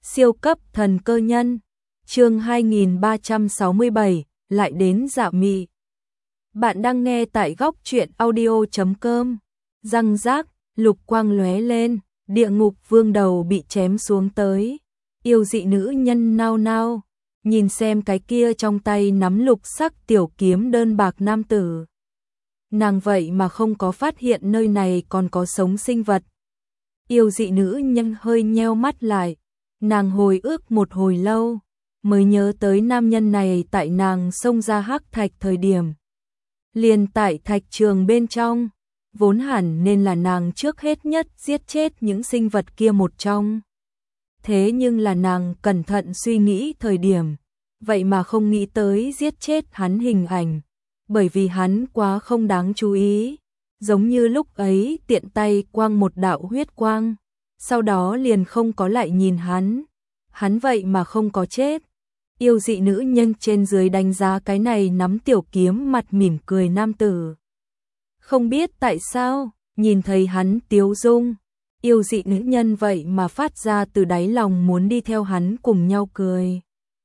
Siêu cấp thần cơ nhân, chương 2367, lại đến Dạ Mị. Bạn đang nghe tại góc truyện audio.com. Răng rác, lục quang lóe lên, địa ngục vương đầu bị chém xuống tới. Yêu dị nữ nhân nao nao, nhìn xem cái kia trong tay nắm lục sắc tiểu kiếm đơn bạc nam tử. Nàng vậy mà không có phát hiện nơi này còn có sống sinh vật. Yêu dị nữ nhân hơi nheo mắt lại, nàng hồi ức một hồi lâu, mới nhớ tới nam nhân này tại nàng xông ra hắc thạch thời điểm. Liền tại thạch trường bên trong, vốn hẳn nên là nàng trước hết nhất giết chết những sinh vật kia một trong. Thế nhưng là nàng cẩn thận suy nghĩ thời điểm, vậy mà không nghĩ tới giết chết hắn hình ảnh, bởi vì hắn quá không đáng chú ý, giống như lúc ấy tiện tay quang một đạo huyết quang, sau đó liền không có lại nhìn hắn vậy mà không có chết. Yêu dị nữ nhân trên dưới đánh giá cái này nắm tiểu kiếm mặt mỉm cười nam tử. Không biết tại sao, nhìn thấy hắn tiếu dung, yêu dị nữ nhân vậy mà phát ra từ đáy lòng muốn đi theo hắn cùng nhau cười.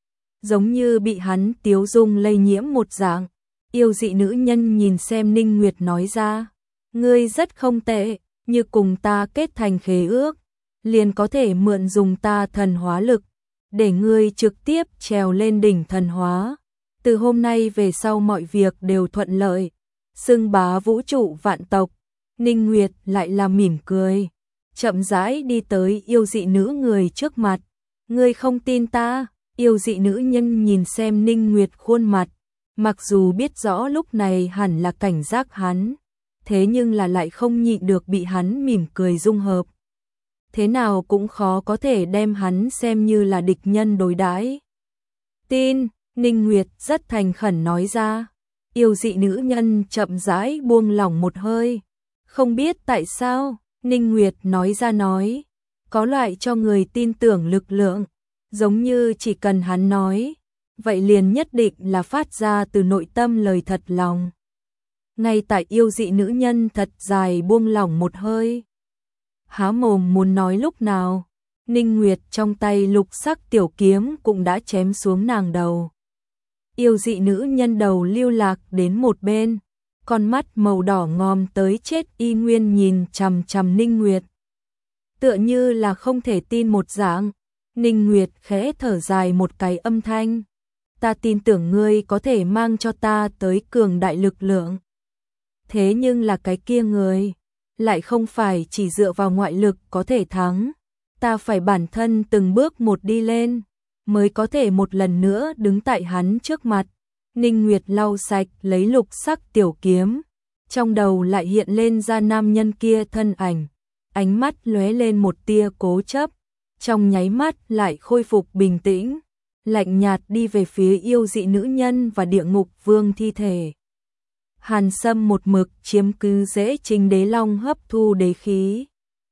Giống như bị hắn tiếu dung lây nhiễm một dạng, yêu dị nữ nhân nhìn xem Ninh Nguyệt nói ra, ngươi rất không tệ, như cùng ta kết thành khế ước, liền có thể mượn dùng ta thần hóa lực, để ngươi trực tiếp trèo lên đỉnh thần hóa. Từ hôm nay về sau mọi việc đều thuận lợi, xưng bá vũ trụ vạn tộc. Ninh Nguyệt lại là mỉm cười, chậm rãi đi tới yêu dị nữ người trước mặt. Ngươi không tin ta? Yêu dị nữ nhân nhìn xem Ninh Nguyệt khuôn mặt, mặc dù biết rõ lúc này hẳn là cảnh giác hắn, thế nhưng là lại không nhịn được bị hắn mỉm cười dung hợp. Thế nào cũng khó có thể đem hắn xem như là địch nhân đối đãi. Tin, Ninh Nguyệt rất thành khẩn nói ra. Yêu dị nữ nhân chậm rãi buông lỏng một hơi. Không biết tại sao, Ninh Nguyệt nói ra nói, có loại cho người tin tưởng lực lượng, giống như chỉ cần hắn nói, vậy liền nhất định là phát ra từ nội tâm lời thật lòng. Ngay tại yêu dị nữ nhân thật dài buông lỏng một hơi, há mồm muốn nói lúc nào, Ninh Nguyệt trong tay lục sắc tiểu kiếm cũng đã chém xuống nàng đầu. Yêu dị nữ nhân đầu lưu lạc đến một bên, con mắt màu đỏ ngòm tới chết y nguyên nhìn chằm chằm Ninh Nguyệt. Tựa như là không thể tin một dạng, Ninh Nguyệt khẽ thở dài một cái âm thanh. Ta tin tưởng ngươi có thể mang cho ta tới cường đại lực lượng. Thế nhưng là cái kia người lại không phải chỉ dựa vào ngoại lực có thể thắng, ta phải bản thân từng bước một đi lên, mới có thể một lần nữa đứng tại hắn trước mặt. Ninh Nguyệt lau sạch lấy lục sắc tiểu kiếm, trong đầu lại hiện lên ra nam nhân kia thân ảnh, ánh mắt lóe lên một tia cố chấp, trong nháy mắt lại khôi phục bình tĩnh, lạnh nhạt đi về phía yêu dị nữ nhân và địa ngục vương thi thể. Hàn Sâm một mực chiếm cứ dễ Trình Đế Long hấp thu đế khí.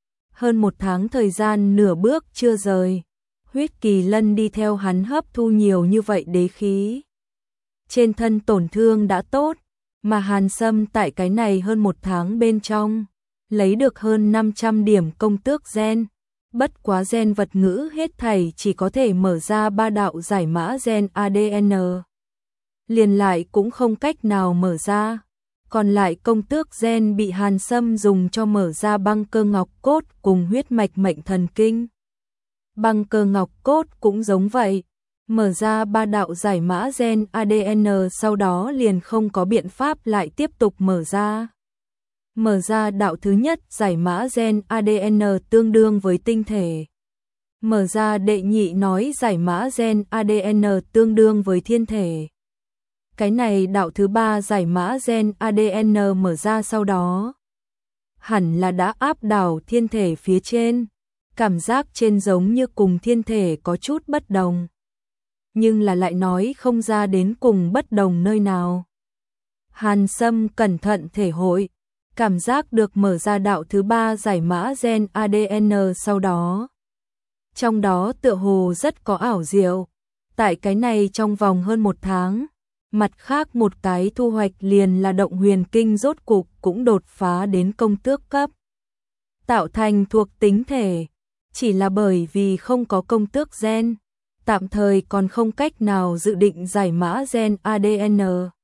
Hơn một tháng thời gian nửa bước chưa rời, huyết kỳ lân đi theo hắn hấp thu nhiều như vậy đế khí. Trên thân tổn thương đã tốt, mà Hàn Sâm tại cái này hơn một tháng bên trong, lấy được hơn 500 điểm công tước gen. Bất quá gen vật ngữ hết thảy chỉ có thể mở ra 3 đạo giải mã gen ADN. Liền lại cũng không cách nào mở ra. Còn lại công tước gen bị Hàn Sâm dùng cho mở ra băng cơ ngọc cốt cùng huyết mạch mệnh thần kinh. Băng cơ ngọc cốt cũng giống vậy, mở ra 3 đạo giải mã gen ADN sau đó liền không có biện pháp lại tiếp tục mở ra. Mở ra đạo thứ nhất giải mã gen ADN tương đương với tinh thể. Mở ra đệ nhị nói giải mã gen ADN tương đương với thiên thể. Cái này đạo thứ ba giải mã gen ADN mở ra sau đó, hẳn là đã áp đảo thiên thể phía trên, cảm giác trên giống như cùng thiên thể có chút bất đồng. Nhưng là lại nói không ra đến cùng bất đồng nơi nào. Hàn Sâm cẩn thận thể hội, cảm giác được mở ra đạo thứ ba giải mã gen ADN sau đó. Trong đó tựa hồ rất có ảo diệu, tại cái này trong vòng hơn một tháng. Mặt khác một cái thu hoạch liền là động huyền kinh rốt cục cũng đột phá đến công tước cấp. Tạo thành thuộc tính thể, chỉ là bởi vì không có công tước gen, tạm thời còn không cách nào dự định giải mã gen ADN.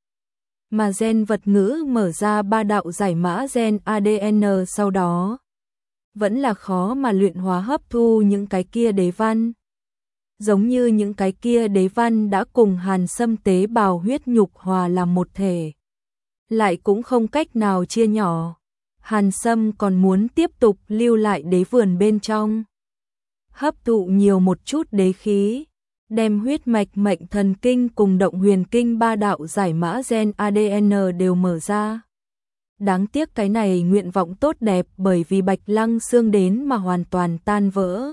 Mà gen vật ngữ mở ra 3 đạo giải mã gen ADN sau đó. Vẫn là khó mà luyện hóa hấp thu những cái kia đế văn. Giống như những cái kia đế văn đã cùng Hàn Sâm tế bào huyết nhục hòa làm một thể. Lại cũng không cách nào chia nhỏ. Hàn Sâm còn muốn tiếp tục lưu lại đế vườn bên trong. Hấp thụ nhiều một chút đế khí. Đem huyết mạch mệnh thần kinh cùng động huyền kinh 3 đạo giải mã gen ADN đều mở ra. Đáng tiếc cái này nguyện vọng tốt đẹp bởi vì Bạch Lăng Xương đến mà hoàn toàn tan vỡ.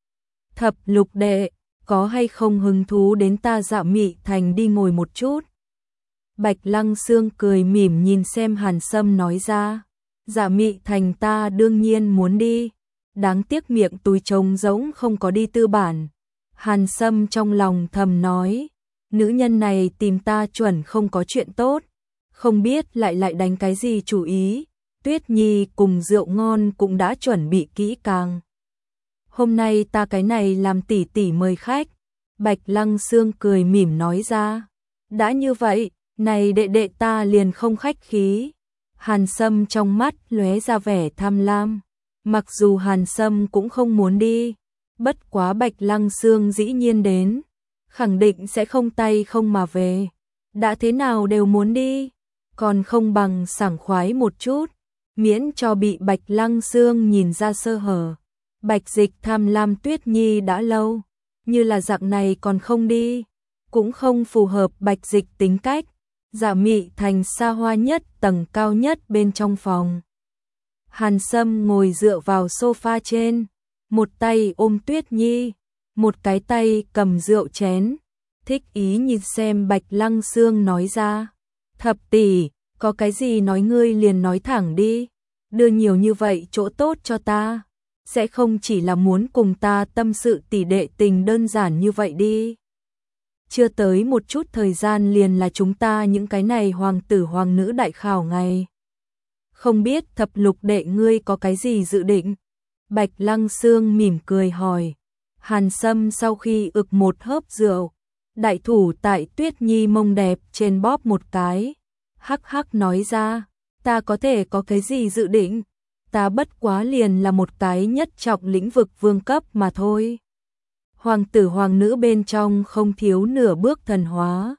Thập lục đệ, có hay không hứng thú đến ta Dạ Mị Thành đi ngồi một chút? Bạch Lăng Xương cười mỉm nhìn xem Hàn Sâm nói ra. Dạ Mị Thành ta đương nhiên muốn đi. Đáng tiếc miệng túi trống rỗng không có đi tư bản. Hàn Sâm trong lòng thầm nói. Nữ nhân này tìm ta chuẩn không có chuyện tốt. Không biết lại đánh cái gì chủ ý. Tuyết Nhi cùng rượu ngon cũng đã chuẩn bị kỹ càng. Hôm nay ta cái này làm tỷ tỷ mời khách. Bạch Lăng Xương cười mỉm nói ra. Đã như vậy, này đệ đệ ta liền không khách khí. Hàn Sâm trong mắt lóe ra vẻ tham lam. Mặc dù Hàn Sâm cũng không muốn đi. Bất quá Bạch Lăng Xương dĩ nhiên đến. Khẳng định sẽ không tay không mà về. Đã thế nào đều muốn đi. Còn không bằng sảng khoái một chút. Miễn cho bị Bạch Lăng Xương nhìn ra sơ hở. Bạch Dịch tham lam Tuyết Nhi đã lâu. Như là dạng này còn không đi. Cũng không phù hợp Bạch Dịch tính cách. Dạ Mị Thành xa hoa nhất tầng cao nhất bên trong phòng. Hàn Sâm ngồi dựa vào sofa trên. Một tay ôm Tuyết Nhi. Một cái tay cầm rượu chén. Thích ý nhìn xem Bạch Lăng Xương nói ra. Thập tỷ, có cái gì nói ngươi liền nói thẳng đi. Đưa nhiều như vậy chỗ tốt cho ta. Sẽ không chỉ là muốn cùng ta tâm sự tỷ đệ tình đơn giản như vậy đi. Chưa tới một chút thời gian liền là chúng ta những cái này hoàng tử hoàng nữ đại khảo ngày. Không biết thập lục đệ ngươi có cái gì dự định? Bạch Lăng Xương mỉm cười hỏi. Hàn Sâm sau khi ực một hớp rượu, đại thủ tại Tuyết Nhi mông đẹp trên bóp một cái. Hắc hắc nói ra, ta có thể có cái gì dự định? Ta bất quá liền là một cái nhất trọng lĩnh vực vương cấp mà thôi. Hoàng tử hoàng nữ bên trong không thiếu nửa bước thần hóa.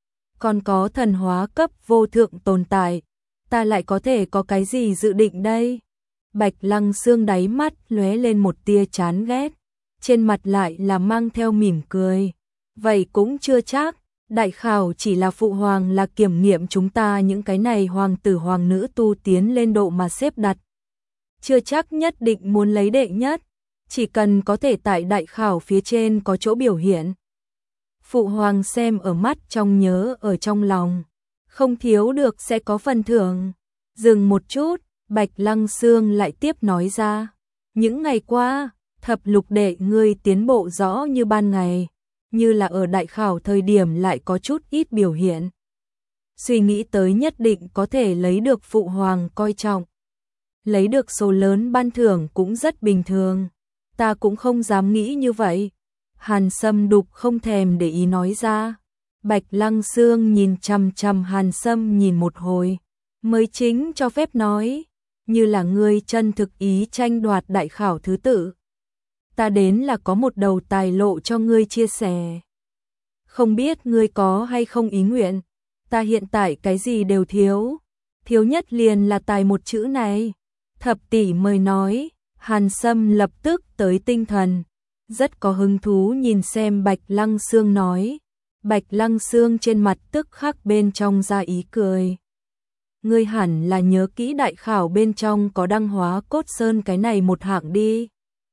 Còn có thần hóa cấp vô thượng tồn tại. Ta lại có thể có cái gì dự định đây? Bạch Lăng Xương đáy mắt lóe lên một tia chán ghét. Trên mặt lại là mang theo mỉm cười. Vậy cũng chưa chắc. Đại khảo chỉ là phụ hoàng là kiểm nghiệm chúng ta những cái này hoàng tử hoàng nữ tu tiến lên độ mà xếp đặt. Chưa chắc nhất định muốn lấy đệ nhất. Chỉ cần có thể tại đại khảo phía trên có chỗ biểu hiện. Phụ hoàng xem ở mắt trong nhớ ở trong lòng. Không thiếu được sẽ có phần thưởng. Dừng một chút, Bạch Lăng Xương lại tiếp nói ra. Những ngày qua, thập lục đệ ngươi tiến bộ rõ như ban ngày. Như là ở đại khảo thời điểm lại có chút ít biểu hiện. Suy nghĩ tới nhất định có thể lấy được phụ hoàng coi trọng. Lấy được số lớn ban thưởng cũng rất bình thường. Ta cũng không dám nghĩ như vậy. Hàn Sâm đục không thèm để ý nói ra. Bạch Lăng Xương nhìn chằm chằm Hàn Sâm nhìn một hồi. Mới chính cho phép nói. Như là ngươi chân thực ý tranh đoạt đại khảo thứ tự. Ta đến là có một đầu tài lộ cho ngươi chia sẻ. Không biết ngươi có hay không ý nguyện. Ta hiện tại cái gì đều thiếu. Thiếu nhất liền là tài một chữ này. Thập tỷ mời nói. Hàn Sâm lập tức tới tinh thần. Rất có hứng thú nhìn xem Bạch Lăng Xương nói. Bạch Lăng Xương trên mặt tức khắc bên trong ra ý cười. Ngươi hẳn là nhớ kỹ đại khảo bên trong có đăng hóa cốt sơn cái này một hạng đi.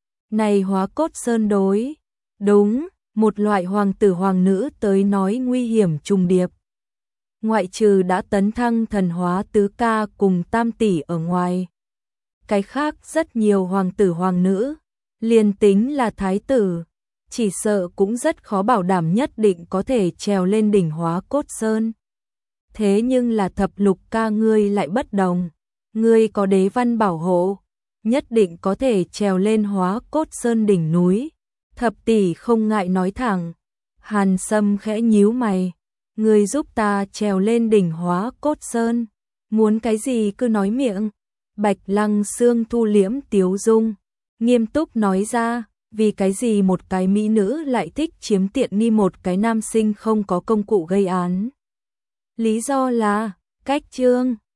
Này hóa cốt sơn đối. Đúng, một loại hoàng tử hoàng nữ tới nói nguy hiểm trùng điệp. Ngoại trừ đã tấn thăng thần hóa tứ ca cùng tam tỷ ở ngoài. Cái khác rất nhiều hoàng tử hoàng nữ, liền tính là thái tử, chỉ sợ cũng rất khó bảo đảm nhất định có thể trèo lên đỉnh hóa cốt sơn. Thế nhưng là thập lục ca ngươi lại bất đồng, ngươi có đế văn bảo hộ, nhất định có thể trèo lên Hóa Cốt Sơn đỉnh núi. Thập tỷ không ngại nói thẳng. Hàn Sâm khẽ nhíu mày, người giúp ta trèo lên đỉnh Hóa Cốt Sơn, muốn cái gì cứ nói miệng. Bạch Lăng Sương thu liễm tiếu dung, nghiêm túc nói ra, vì cái gì một cái mỹ nữ lại thích chiếm tiện nghi một cái nam sinh không có công cụ gây án. Lý do là, cách chương.